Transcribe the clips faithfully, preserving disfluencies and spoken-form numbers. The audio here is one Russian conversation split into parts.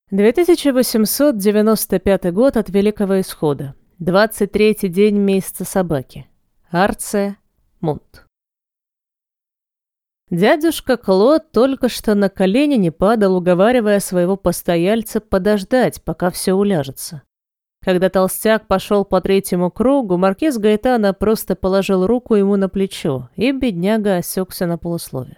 две тысячи восемьсот девяносто пятый год от Великого Исхода. двадцать третий день месяца собаки. Арция, Мунт. Дядюшка Клод только что на колени не падал, уговаривая своего постояльца подождать, пока все уляжется. Когда толстяк пошел по третьему кругу, маркиз Гаэтано просто положил руку ему на плечо, и бедняга осекся на полуслове.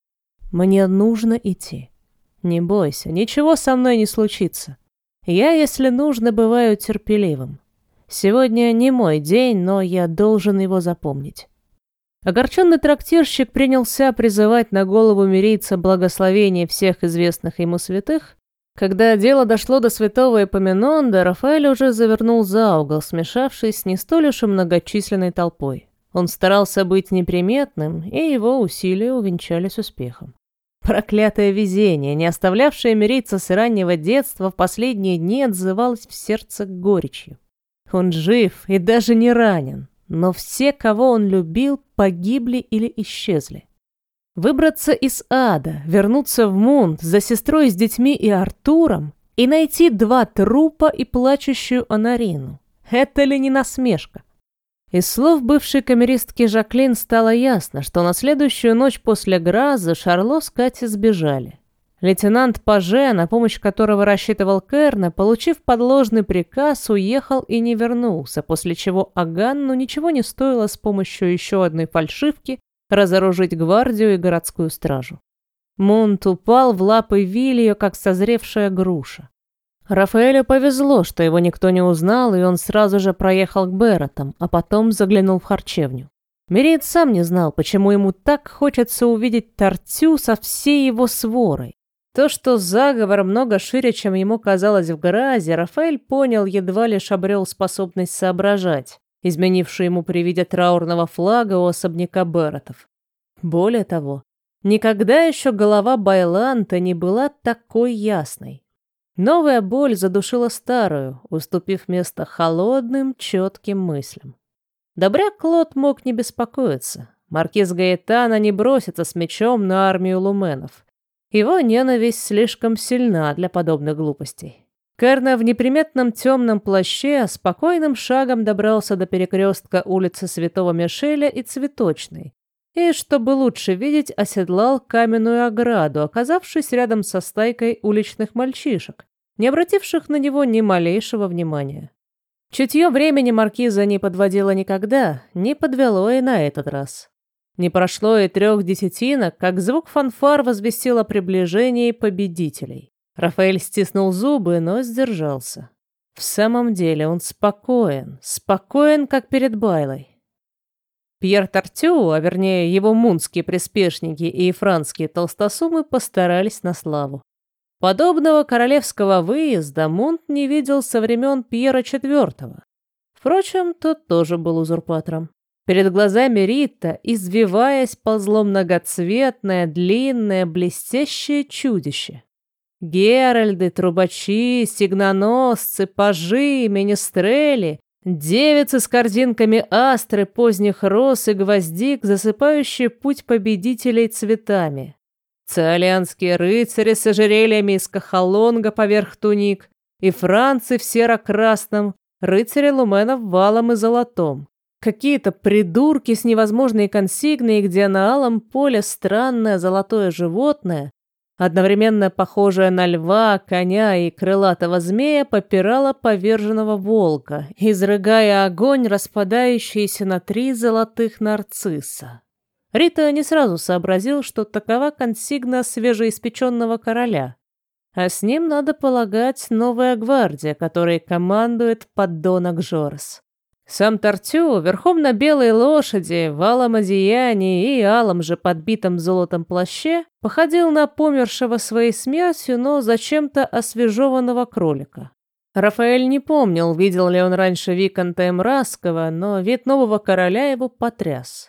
«Мне нужно идти. Не бойся, ничего со мной не случится. Я, если нужно, бываю терпеливым. Сегодня не мой день, но я должен его запомнить». Огорченный трактирщик принялся призывать на голову мирийца благословение всех известных ему святых. Когда дело дошло до святого Эпоминонда, Рафаэль уже завернул за угол, смешавшись с не столь уж и многочисленной толпой. Он старался быть неприметным, и его усилия увенчались успехом. Проклятое везение, не оставлявшее мирийца с раннего детства, в последние дни отзывалось в сердце горечью. Он жив и даже не ранен, но все, кого он любил, погибли или исчезли. Выбраться из ада, вернуться в Мунт за сестрой с детьми и Артуром и найти два трупа и плачущую Анарину. Это ли не насмешка? Из слов бывшей камеристки Жаклин стало ясно, что на следующую ночь после грозы Шарло с Катей сбежали. Лейтенант Паже, на помощь которого рассчитывал Керна, получив подложный приказ, уехал и не вернулся, после чего Аганну ничего не стоило с помощью еще одной фальшивки разоружить гвардию и городскую стражу. Мунт упал в лапы Вильо, как созревшая груша. Рафаэлю повезло, что его никто не узнал, и он сразу же проехал к Беротам, а потом заглянул в харчевню. Мириец сам не знал, почему ему так хочется увидеть Тартю со всей его сворой. То, что заговор много шире, чем ему казалось в Гразе, Рафаэль понял, едва лишь обрел способность соображать, изменившую ему при виде траурного флага у особняка Беротов. Более того, никогда еще голова Байланта не была такой ясной. Новая боль задушила старую, уступив место холодным, четким мыслям. Добряк Клод мог не беспокоиться. Маркиз Гаэтано не бросится с мечом на армию луменов. Его ненависть слишком сильна для подобных глупостей. Керна в неприметном темном плаще спокойным шагом добрался до перекрестка улицы Святого Мишеля и Цветочной, и, чтобы лучше видеть, оседлал каменную ограду, оказавшись рядом со стайкой уличных мальчишек, не обративших на него ни малейшего внимания. Чутье времени маркиза не подводило никогда, не подвело и на этот раз. Не прошло и трех десятинок, как звук фанфар возвестил о приближении победителей. Рафаэль стиснул зубы, но сдержался. В самом деле он спокоен, спокоен, как перед Байлой. Пьер Тартю, а вернее его мунтские приспешники и францкие толстосумы постарались на славу. Подобного королевского выезда Мунт не видел со времен Пьера четвёртого. Впрочем, тот тоже был узурпатором. Перед глазами Рита, извиваясь, ползло многоцветное, длинное, блестящее чудище. Геральды, трубачи, сигноносцы, пажи, министрели, девицы с корзинками астры, поздних роз и гвоздик, засыпающие путь победителей цветами. Циолианские рыцари с ожерельями из кахалонга поверх туник, и францы в серо-красном, рыцари луменов в алом и золотом. Какие-то придурки с невозможной консигной, где на алом поле странное золотое животное, одновременно похожее на льва, коня и крылатого змея, попирало поверженного волка, изрыгая огонь, распадающийся на три золотых нарцисса. Рита не сразу сообразил, что такова консигна свежеиспеченного короля, а с ним, надо полагать, новая гвардия, которой командует подонок Жорес. Сам Тартю, верхом на белой лошади, в алом одеянии и алом же подбитом золотом плаще, походил на помершего своей смертью, но зачем-то освежеванного кролика. Рафаэль не помнил, видел ли он раньше виконта Эмрасского, но вид нового короля его потряс.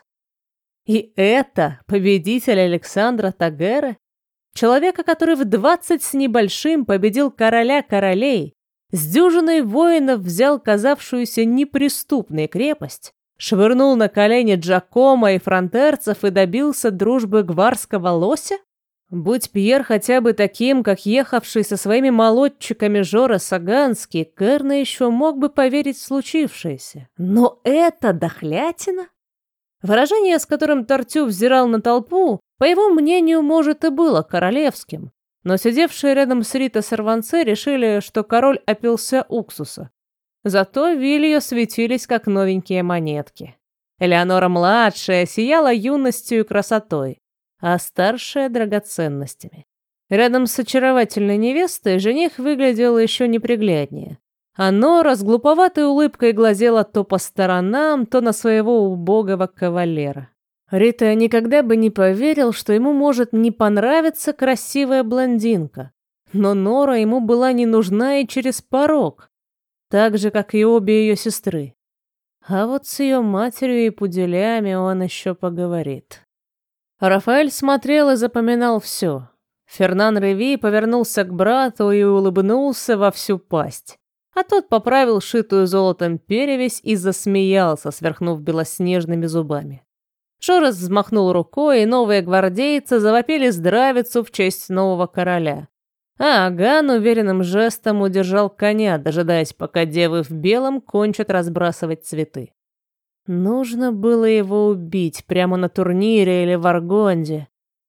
И это победитель Александра Тагера? Человека, который в двадцать с небольшим победил короля королей, с дюжиной воинов взял казавшуюся неприступной крепость, швырнул на колени Джакомо и фронтерцев и добился дружбы гварского лося? Будь Пьер хотя бы таким, как ехавший со своими молодчиками Жора Саганский, Керна еще мог бы поверить в случившееся. Но это дохлятина? Выражение, с которым Тартю взирал на толпу, по его мнению, может, и было королевским. Но сидевшие рядом с Рита сорванцы решили, что король опился уксуса. Зато Вильо светились, как новенькие монетки. Элеонора-младшая сияла юностью и красотой, а старшая — драгоценностями. Рядом с очаровательной невестой жених выглядел еще непригляднее. А Нора с глуповатой улыбкой глазела то по сторонам, то на своего убогого кавалера. Рита никогда бы не поверил, что ему может не понравиться красивая блондинка. Но Нора ему была не нужна и через порог, так же, как и обе ее сестры. А вот с ее матерью и пуделями он еще поговорит. Рафаэль смотрел и запоминал все. Фернан Реви повернулся к брату и улыбнулся во всю пасть. А тот поправил шитую золотом перевязь и засмеялся, сверкнув белоснежными зубами. Жорес взмахнул рукой, и новые гвардейцы завопили здравицу в честь нового короля. А Аган уверенным жестом удержал коня, дожидаясь, пока девы в белом кончат разбрасывать цветы. Нужно было его убить прямо на турнире или в Аргонде.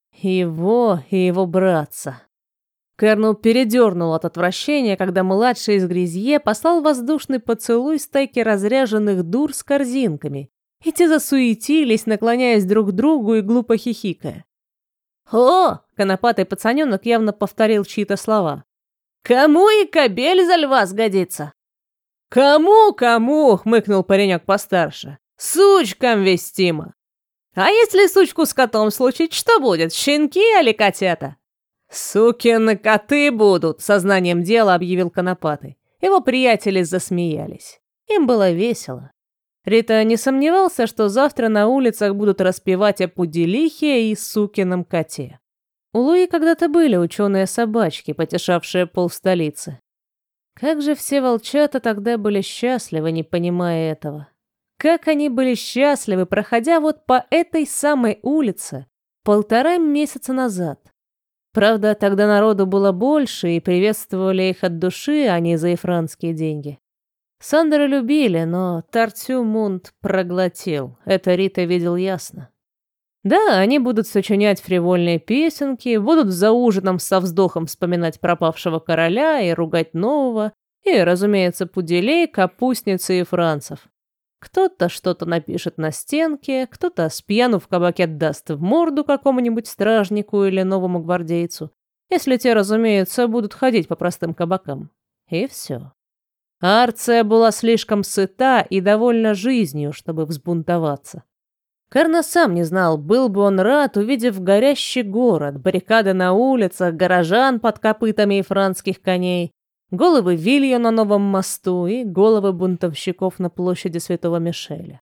Его и его братца. Керну передернул от отвращения, когда младший из Гризье послал воздушный поцелуй стайке разряженных дур с корзинками, и те засуетились, наклоняясь друг к другу и глупо хихикая. «О!» — конопатый пацаненок явно повторил чьи-то слова. «Кому и кобель за льва сгодится?» «Кому, кому?» — хмыкнул паренек постарше. «Сучкам вестимо!» «А если сучку с котом случить, что будет, щенки или котята?» «Сукины коты будут», — сознанием дела объявил конопатый. Его приятели засмеялись. Им было весело. Рита не сомневался, что завтра на улицах будут распевать о пуделихе и сукином коте. У Луи когда-то были ученые собачки, потешавшие полстолицы. Как же все волчата тогда были счастливы, не понимая этого. Как они были счастливы, проходя вот по этой самой улице полтора месяца назад. Правда, тогда народу было больше, и приветствовали их от души, а не за ефранские деньги. Сандера любили, но Тартю Мунд проглотил. Это Рита видел ясно. Да, они будут сочинять фривольные песенки, будут за ужином со вздохом вспоминать пропавшего короля и ругать нового, и, разумеется, пуделей, капустницы и францев. Кто-то что-то напишет на стенке, кто-то спьяну в кабаке даст в морду какому-нибудь стражнику или новому гвардейцу, если те, разумеется, будут ходить по простым кабакам. И все. Арция была слишком сыта и довольна жизнью, чтобы взбунтоваться. Керна сам не знал, был бы он рад, увидев горящий город, баррикады на улицах, горожан под копытами ефранских коней, головы Вильо на новом мосту и головы бунтовщиков на площади Святого Мишеля.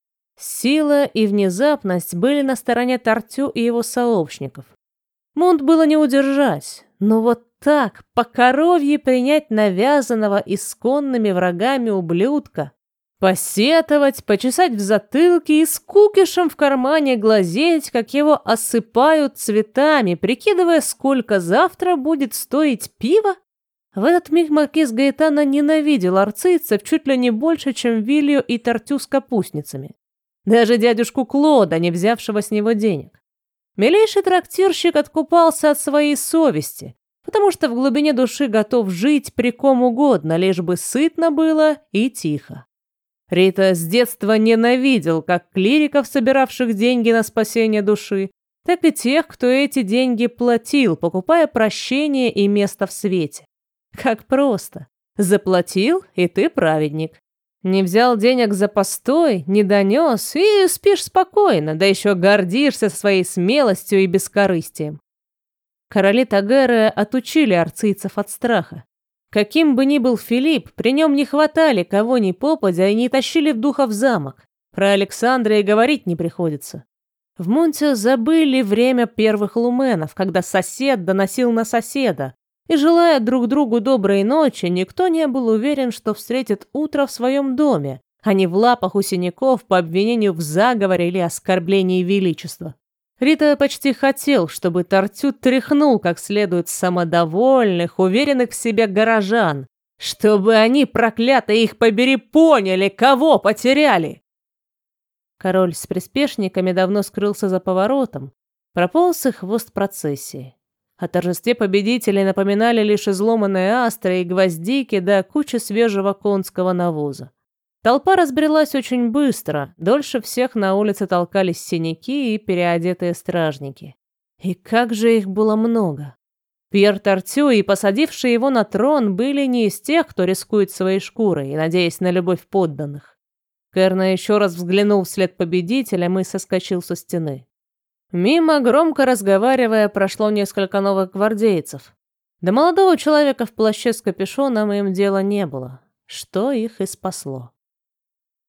Сила и внезапность были на стороне Тартю и его сообщников. Мунт было не удержать, но вот так, по коровье принять навязанного исконными врагами ублюдка, посетовать, почесать в затылке и с кукишем в кармане глазеть, как его осыпают цветами, прикидывая, сколько завтра будет стоить пиво? В этот миг маркиз Гаэтано ненавидел арцийцев чуть ли не больше, чем Вильо и Тартю с капустницами. Даже дядюшку Клода, не взявшего с него денег. Милейший трактирщик откупался от своей совести, потому что в глубине души готов жить при ком угодно, лишь бы сытно было и тихо. Рита с детства ненавидел как клириков, собиравших деньги на спасение души, так и тех, кто эти деньги платил, покупая прощение и место в свете. Как просто. Заплатил, и ты праведник. Не взял денег за постой, не донес, и спишь спокойно, да еще гордишься своей смелостью и бескорыстием. Короли Тагеры отучили арцийцев от страха. Каким бы ни был Филипп, при нем не хватали кого ни попадя и не тащили в духа в замок. Про Александра и говорить не приходится. В Мунте забыли время первых луменов, когда сосед доносил на соседа, и, желая друг другу доброй ночи, никто не был уверен, что встретит утро в своем доме, а не в лапах у синяков по обвинению в заговоре или оскорблении величества. Рита почти хотел, чтобы Тартют тряхнул как следует самодовольных, уверенных в себе горожан, чтобы они, проклятые их побери, поняли, кого потеряли. Король с приспешниками давно скрылся за поворотом, прополз и хвост процессии. О торжестве победителей напоминали лишь изломанные астры и гвоздики да куча свежего конского навоза. Толпа разбрелась очень быстро, дольше всех на улице толкались синяки и переодетые стражники. И как же их было много! Пьер Тартю и посадивший его на трон были не из тех, кто рискует своей шкурой, надеясь на любовь подданных. Керна еще раз взглянул вслед победителям и соскочил со стены. Мимо, громко разговаривая, прошло несколько новых гвардейцев. До молодого человека в плаще с капюшоном им дела не было, что их и спасло.